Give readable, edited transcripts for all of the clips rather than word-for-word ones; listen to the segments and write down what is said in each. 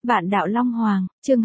Vạn Đạo Long Hoàng, chương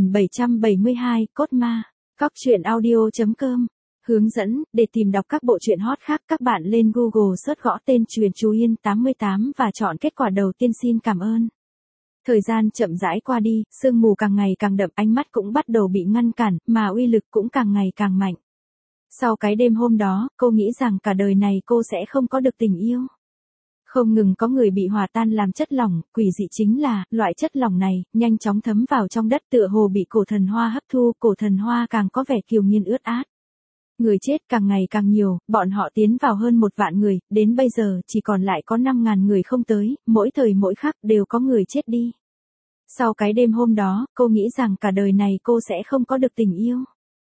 2772, Cốt Ma. Cóc truyện audio.com. Hướng dẫn, để tìm đọc các bộ truyện hot khác các bạn lên Google search gõ tên Truyện Chú Yên 88 và chọn kết quả đầu tiên. Xin cảm ơn. Thời gian chậm rãi qua đi, sương mù càng ngày càng đậm, ánh mắt cũng bắt đầu bị ngăn cản, mà uy lực cũng càng ngày càng mạnh. Sau cái đêm hôm đó, cô nghĩ rằng cả đời này cô sẽ không có được tình yêu. Không ngừng có người bị hòa tan làm chất lỏng, quỷ dị chính là, loại chất lỏng này, nhanh chóng thấm vào trong đất tựa hồ bị cổ thần hoa hấp thu, cổ thần hoa càng có vẻ kiều nghiên ướt át. Người chết càng ngày càng nhiều, bọn họ tiến vào hơn 1 vạn người, đến bây giờ chỉ còn lại có 5.000 người không tới, mỗi thời mỗi khắc đều có người chết đi. Sau cái đêm hôm đó, cô nghĩ rằng cả đời này cô sẽ không có được tình yêu.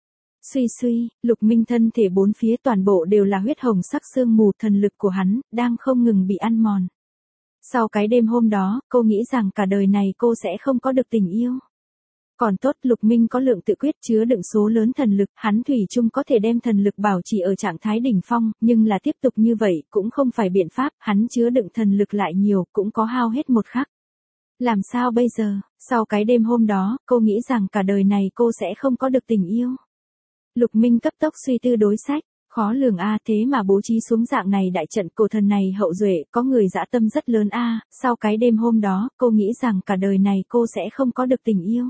Suy, Lục Minh thân thể bốn phía toàn bộ đều là huyết hồng sắc sương mù, thần lực của hắn đang không ngừng bị ăn mòn. Sau cái đêm hôm đó, cô nghĩ rằng cả đời này cô sẽ không có được tình yêu. Còn tốt Lục Minh có lượng tự quyết chứa đựng số lớn thần lực, hắn thủy chung có thể đem thần lực bảo trì ở trạng thái đỉnh phong, nhưng là tiếp tục như vậy cũng không phải biện pháp, hắn chứa đựng thần lực lại nhiều cũng có hao hết một khắc. Làm sao bây giờ? Sau cái đêm hôm đó, cô nghĩ rằng cả đời này cô sẽ không có được tình yêu. Lục Minh cấp tốc suy tư đối sách, khó lường a, thế mà bố trí xuống dạng này đại trận, cổ thần này hậu duệ, có người dã tâm rất lớn a. Sau cái đêm hôm đó, cô nghĩ rằng cả đời này cô sẽ không có được tình yêu.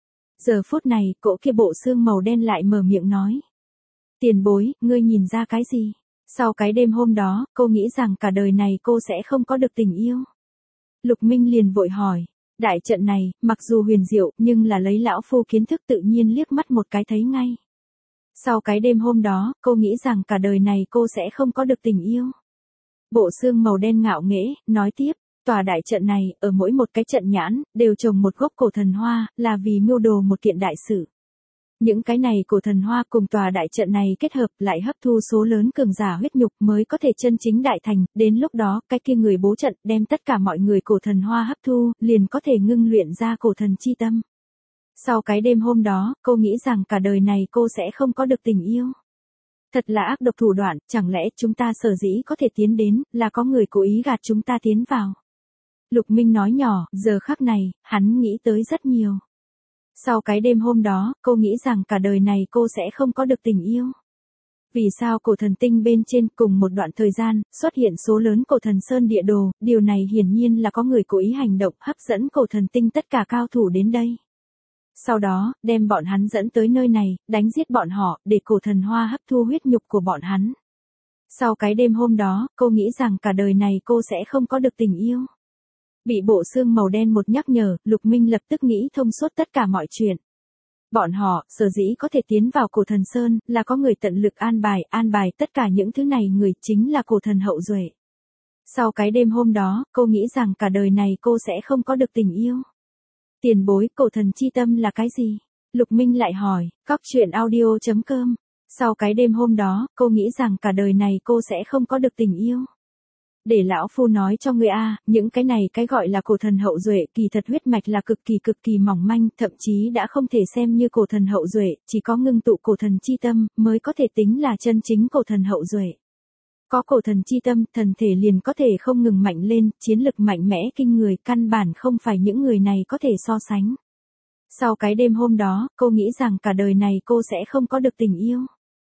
Giờ phút này, cỗ kia bộ xương màu đen lại mở miệng nói. Tiền bối, ngươi nhìn ra cái gì? Sau cái đêm hôm đó, cô nghĩ rằng cả đời này cô sẽ không có được tình yêu. Lục Minh liền vội hỏi. Đại trận này, mặc dù huyền diệu, nhưng là lấy lão phu kiến thức tự nhiên liếc mắt một cái thấy ngay. Sau cái đêm hôm đó, cô nghĩ rằng cả đời này cô sẽ không có được tình yêu. Bộ xương màu đen ngạo nghễ, nói tiếp, tòa đại trận này, ở mỗi một cái trận nhãn, đều trồng một gốc cổ thần hoa, là vì mưu đồ một kiện đại sự. Những cái này cổ thần hoa cùng tòa đại trận này kết hợp lại hấp thu số lớn cường giả huyết nhục mới có thể chân chính đại thành, đến lúc đó, cái kia người bố trận đem tất cả mọi người cổ thần hoa hấp thu, liền có thể ngưng luyện ra cổ thần chi tâm. Sau cái đêm hôm đó, cô nghĩ rằng cả đời này cô sẽ không có được tình yêu. Thật là ác độc thủ đoạn, chẳng lẽ chúng ta sở dĩ có thể tiến đến, là có người cố ý gạt chúng ta tiến vào. Lục Minh nói nhỏ, giờ khắc này, hắn nghĩ tới rất nhiều. Sau cái đêm hôm đó, cô nghĩ rằng cả đời này cô sẽ không có được tình yêu. Vì sao cổ thần tinh bên trên cùng một đoạn thời gian, xuất hiện số lớn cổ thần sơn địa đồ, điều này hiển nhiên là có người cố ý hành động hấp dẫn cổ thần tinh tất cả cao thủ đến đây. Sau đó, đem bọn hắn dẫn tới nơi này, đánh giết bọn họ, để cổ thần hoa hấp thu huyết nhục của bọn hắn. Sau cái đêm hôm đó, cô nghĩ rằng cả đời này cô sẽ không có được tình yêu. Bị bộ xương màu đen một nhắc nhở, Lục Minh lập tức nghĩ thông suốt tất cả mọi chuyện. Bọn họ, sở dĩ có thể tiến vào cổ thần sơn, là có người tận lực an bài tất cả những thứ này người chính là cổ thần hậu duệ. Sau cái đêm hôm đó, cô nghĩ rằng cả đời này cô sẽ không có được tình yêu. Tiền bối, cổ thần chi tâm là cái gì? Lục Minh lại hỏi, cóc truyện audio.com. Sau cái đêm hôm đó, cô nghĩ rằng cả đời này cô sẽ không có được tình yêu. Để lão phu nói cho ngươi a, những cái này cái gọi là cổ thần hậu duệ, kỳ thật huyết mạch là cực kỳ mỏng manh, thậm chí đã không thể xem như cổ thần hậu duệ, chỉ có ngưng tụ cổ thần chi tâm mới có thể tính là chân chính cổ thần hậu duệ. Có cổ thần chi tâm, thần thể liền có thể không ngừng mạnh lên, chiến lực mạnh mẽ kinh người, căn bản không phải những người này có thể so sánh. Sau cái đêm hôm đó, cô nghĩ rằng cả đời này cô sẽ không có được tình yêu.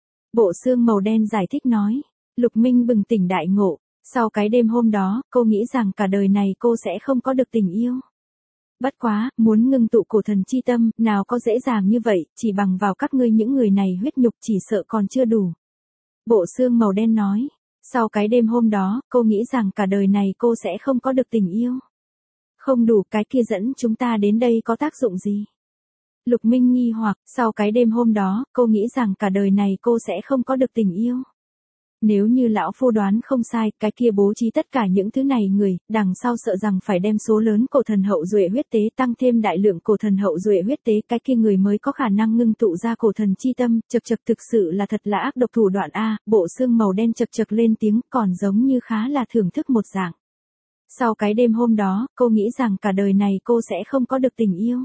Bộ xương màu đen giải thích nói. Lục Minh bừng tỉnh đại ngộ. Sau cái đêm hôm đó, cô nghĩ rằng cả đời này cô sẽ không có được tình yêu. Bất quá, muốn ngưng tụ cổ thần chi tâm, nào có dễ dàng như vậy, chỉ bằng vào các ngươi những người này huyết nhục chỉ sợ còn chưa đủ. Bộ xương màu đen nói. Sau cái đêm hôm đó, cô nghĩ rằng cả đời này cô sẽ không có được tình yêu. Không đủ, cái kia dẫn chúng ta đến đây có tác dụng gì? Lục Minh nghi hoặc, sau cái đêm hôm đó, cô nghĩ rằng cả đời này cô sẽ không có được tình yêu. Nếu như lão phu đoán không sai, cái kia bố trí tất cả những thứ này người, đằng sau sợ rằng phải đem số lớn cổ thần hậu duệ huyết tế tăng thêm đại lượng cổ thần hậu duệ huyết tế, cái kia người mới có khả năng ngưng tụ ra cổ thần chi tâm, chật thực sự là thật là ác độc thủ đoạn a. Bộ xương màu đen chật lên tiếng, còn giống như khá là thưởng thức một dạng. Sau cái đêm hôm đó, cô nghĩ rằng cả đời này cô sẽ không có được tình yêu.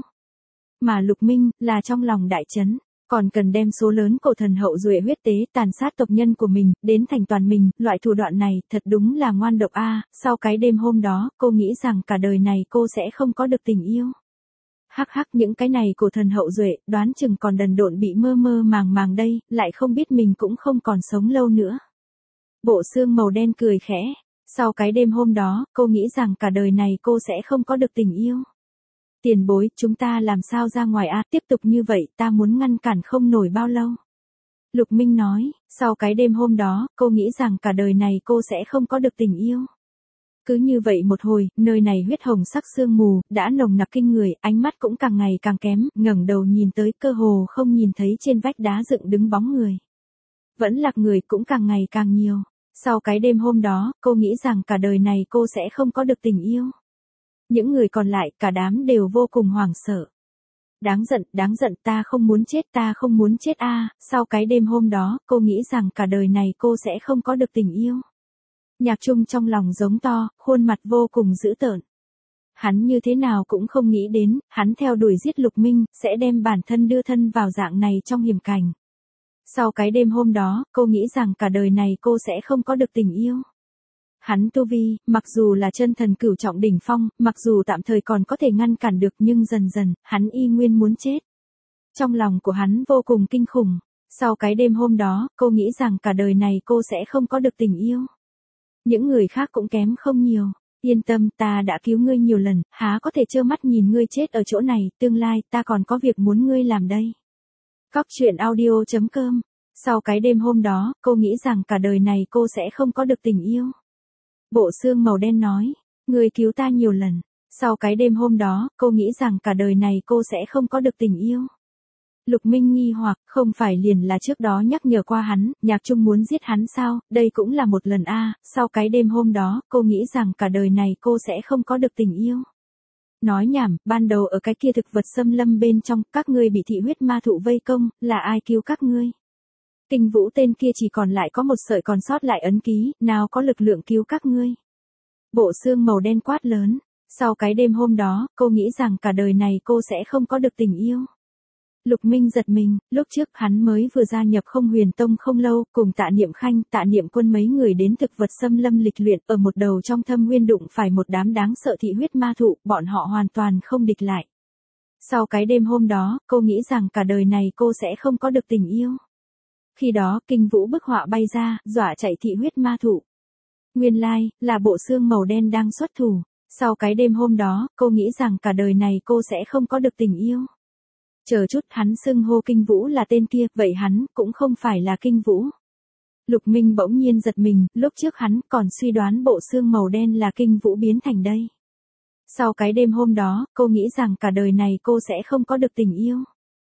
Mà Lục Minh, là trong lòng đại chấn. Còn cần đem số lớn cổ thần hậu duệ huyết tế tàn sát tộc nhân của mình, đến thành toàn mình, loại thủ đoạn này, thật đúng là ngoan độc a. Sau cái đêm hôm đó, cô nghĩ rằng cả đời này cô sẽ không có được tình yêu. Hắc hắc, những cái này của thần hậu duệ, đoán chừng còn đần độn bị mơ mơ màng màng đây, lại không biết mình cũng không còn sống lâu nữa. Bộ xương màu đen cười khẽ. Sau cái đêm hôm đó, cô nghĩ rằng cả đời này cô sẽ không có được tình yêu. Tiền bối, chúng ta làm sao ra ngoài a, tiếp tục như vậy, ta muốn ngăn cản không nổi bao lâu. Lục Minh nói, sau cái đêm hôm đó, cô nghĩ rằng cả đời này cô sẽ không có được tình yêu. Cứ như vậy một hồi, nơi này huyết hồng sắc sương mù, đã nồng nặc kinh người, ánh mắt cũng càng ngày càng kém, ngẩng đầu nhìn tới cơ hồ không nhìn thấy trên vách đá dựng đứng bóng người. Vẫn lạc người cũng càng ngày càng nhiều. Sau cái đêm hôm đó, cô nghĩ rằng cả đời này cô sẽ không có được tình yêu. Những người còn lại, cả đám đều vô cùng hoảng sợ. Đáng giận, ta không muốn chết a. Sau cái đêm hôm đó, cô nghĩ rằng cả đời này cô sẽ không có được tình yêu. Nhạc Trung trong lòng giống to, khuôn mặt vô cùng dữ tợn. Hắn như thế nào cũng không nghĩ đến, hắn theo đuổi giết Lục Minh, sẽ đem bản thân đưa thân vào dạng này trong hiểm cảnh. Sau cái đêm hôm đó, cô nghĩ rằng cả đời này cô sẽ không có được tình yêu. Hắn tu vi, mặc dù là chân thần cửu trọng đỉnh phong, mặc dù tạm thời còn có thể ngăn cản được nhưng dần dần, hắn y nguyên muốn chết. Trong lòng của hắn vô cùng kinh khủng. Sau cái đêm hôm đó, cô nghĩ rằng cả đời này cô sẽ không có được tình yêu. Những người khác cũng kém không nhiều. Yên tâm, ta đã cứu ngươi nhiều lần, há có thể trơ mắt nhìn ngươi chết ở chỗ này, tương lai ta còn có việc muốn ngươi làm đây. Cóc truyện audio.com. Sau cái đêm hôm đó, cô nghĩ rằng cả đời này cô sẽ không có được tình yêu. Bộ xương màu đen nói, ngươi cứu ta nhiều lần. Sau cái đêm hôm đó, cô nghĩ rằng cả đời này cô sẽ không có được tình yêu. Lục Minh nghi hoặc, không phải liền là trước đó nhắc nhở qua hắn, Nhạc Trung muốn giết hắn sao, đây cũng là một lần a. Sau cái đêm hôm đó, cô nghĩ rằng cả đời này cô sẽ không có được tình yêu. Nói nhảm, ban đầu ở cái kia thực vật xâm lâm bên trong, các ngươi bị thị huyết ma thụ vây công, là ai cứu các ngươi? Kinh Vũ tên kia chỉ còn lại có một sợi còn sót lại ấn ký, nào có lực lượng cứu các ngươi? Bộ xương màu đen quát lớn. Sau cái đêm hôm đó, cô nghĩ rằng cả đời này cô sẽ không có được tình yêu. Lục Minh giật mình, lúc trước hắn mới vừa gia nhập Không Huyền Tông không lâu, cùng Tạ Niệm Khanh, Tạ Niệm Quân mấy người đến thực vật xâm lâm lịch luyện, ở một đầu trong thâm nguyên đụng phải một đám đáng sợ thị huyết ma thụ, bọn họ hoàn toàn không địch lại. Sau cái đêm hôm đó, cô nghĩ rằng cả đời này cô sẽ không có được tình yêu. Khi đó, Kinh Vũ bức họa bay ra, dọa chạy thị huyết ma thụ. Nguyên lai, là bộ xương màu đen đang xuất thủ. Sau cái đêm hôm đó, cô nghĩ rằng cả đời này cô sẽ không có được tình yêu. Chờ chút, hắn xưng hô Kinh Vũ là tên kia, vậy hắn cũng không phải là Kinh Vũ. Lục Minh bỗng nhiên giật mình, lúc trước hắn còn suy đoán bộ xương màu đen là Kinh Vũ biến thành đây. Sau cái đêm hôm đó, cô nghĩ rằng cả đời này cô sẽ không có được tình yêu.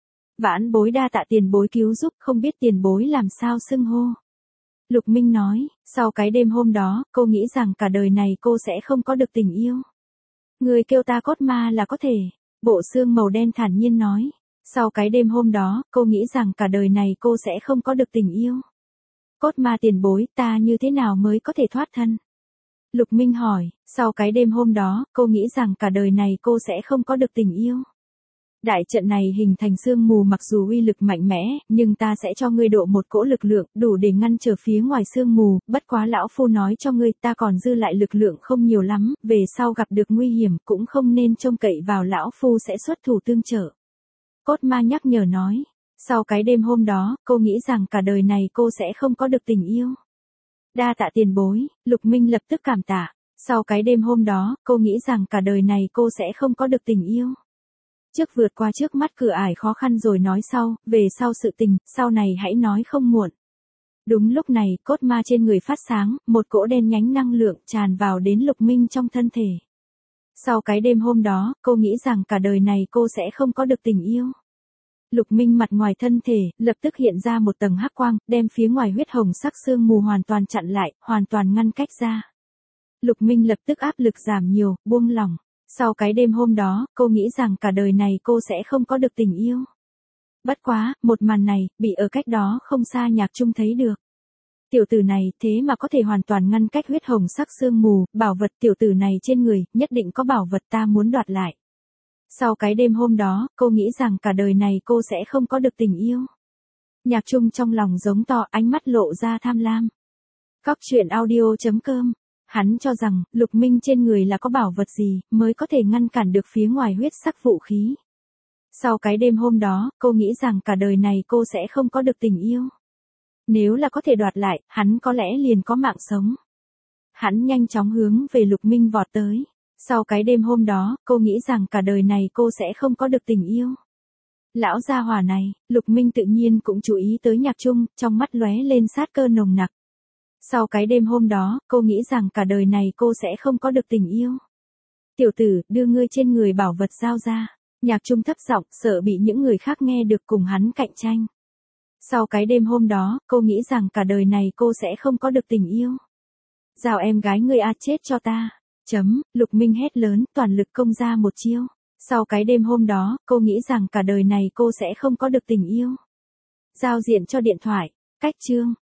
Vãn bối đa tạ tiền bối cứu giúp, không biết tiền bối làm sao xưng hô. Lục Minh nói, sau cái đêm hôm đó, cô nghĩ rằng cả đời này cô sẽ không có được tình yêu. Người kêu ta cốt ma là có thể. Bộ xương màu đen thản nhiên nói. Sau cái đêm hôm đó, cô nghĩ rằng cả đời này cô sẽ không có được tình yêu. Cốt ma tiền bối, ta như thế nào mới có thể thoát thân? Lục Minh hỏi, sau cái đêm hôm đó, cô nghĩ rằng cả đời này cô sẽ không có được tình yêu. Đại trận này hình thành sương mù mặc dù uy lực mạnh mẽ, nhưng ta sẽ cho ngươi độ một cỗ lực lượng, đủ để ngăn trở phía ngoài sương mù, bất quá lão phu nói cho ngươi ta còn dư lại lực lượng không nhiều lắm, về sau gặp được nguy hiểm cũng không nên trông cậy vào lão phu sẽ xuất thủ tương trợ. Cốt ma nhắc nhở nói, sau cái đêm hôm đó, cô nghĩ rằng cả đời này cô sẽ không có được tình yêu. Đa tạ tiền bối, Lục Minh lập tức cảm tạ, sau cái đêm hôm đó, cô nghĩ rằng cả đời này cô sẽ không có được tình yêu. Trước vượt qua trước mắt cửa ải khó khăn rồi nói sau, về sau sự tình, sau này hãy nói không muộn. Đúng lúc này, cốt ma trên người phát sáng, một cỗ đen nhánh năng lượng tràn vào đến Lục Minh trong thân thể. Sau cái đêm hôm đó, cô nghĩ rằng cả đời này cô sẽ không có được tình yêu. Lục Minh mặt ngoài thân thể, lập tức hiện ra một tầng hắc quang, đem phía ngoài huyết hồng sắc sương mù hoàn toàn chặn lại, hoàn toàn ngăn cách ra. Lục Minh lập tức áp lực giảm nhiều, buông lỏng. Sau cái đêm hôm đó, cô nghĩ rằng cả đời này cô sẽ không có được tình yêu. Bất quá, một màn này, bị ở cách đó không xa Nhạc Trung thấy được. Tiểu tử này, thế mà có thể hoàn toàn ngăn cách huyết hồng sắc sương mù, bảo vật tiểu tử này trên người, nhất định có bảo vật ta muốn đoạt lại. Sau cái đêm hôm đó, cô nghĩ rằng cả đời này cô sẽ không có được tình yêu. Nhạc Trung trong lòng giống to, ánh mắt lộ ra tham lam. Cóc truyện audio.com. Hắn cho rằng, Lục Minh trên người là có bảo vật gì, mới có thể ngăn cản được phía ngoài huyết sắc vũ khí. Sau cái đêm hôm đó, cô nghĩ rằng cả đời này cô sẽ không có được tình yêu. Nếu là có thể đoạt lại, hắn có lẽ liền có mạng sống. Hắn nhanh chóng hướng về Lục Minh vọt tới. Sau cái đêm hôm đó, cô nghĩ rằng cả đời này cô sẽ không có được tình yêu. Lão gia hỏa này, Lục Minh tự nhiên cũng chú ý tới Nhạc Trung, trong mắt lóe lên sát cơ nồng nặc. Sau cái đêm hôm đó, cô nghĩ rằng cả đời này cô sẽ không có được tình yêu. Tiểu tử, đưa ngươi trên người bảo vật giao ra. Nhạc Trung thấp giọng, sợ bị những người khác nghe được cùng hắn cạnh tranh. Sau cái đêm hôm đó, cô nghĩ rằng cả đời này cô sẽ không có được tình yêu. Giao em gái ngươi chết cho ta. Lục Minh hét lớn, toàn lực công ra một chiêu. Sau cái đêm hôm đó, cô nghĩ rằng cả đời này cô sẽ không có được tình yêu. Giao diện cho điện thoại. Cách chương.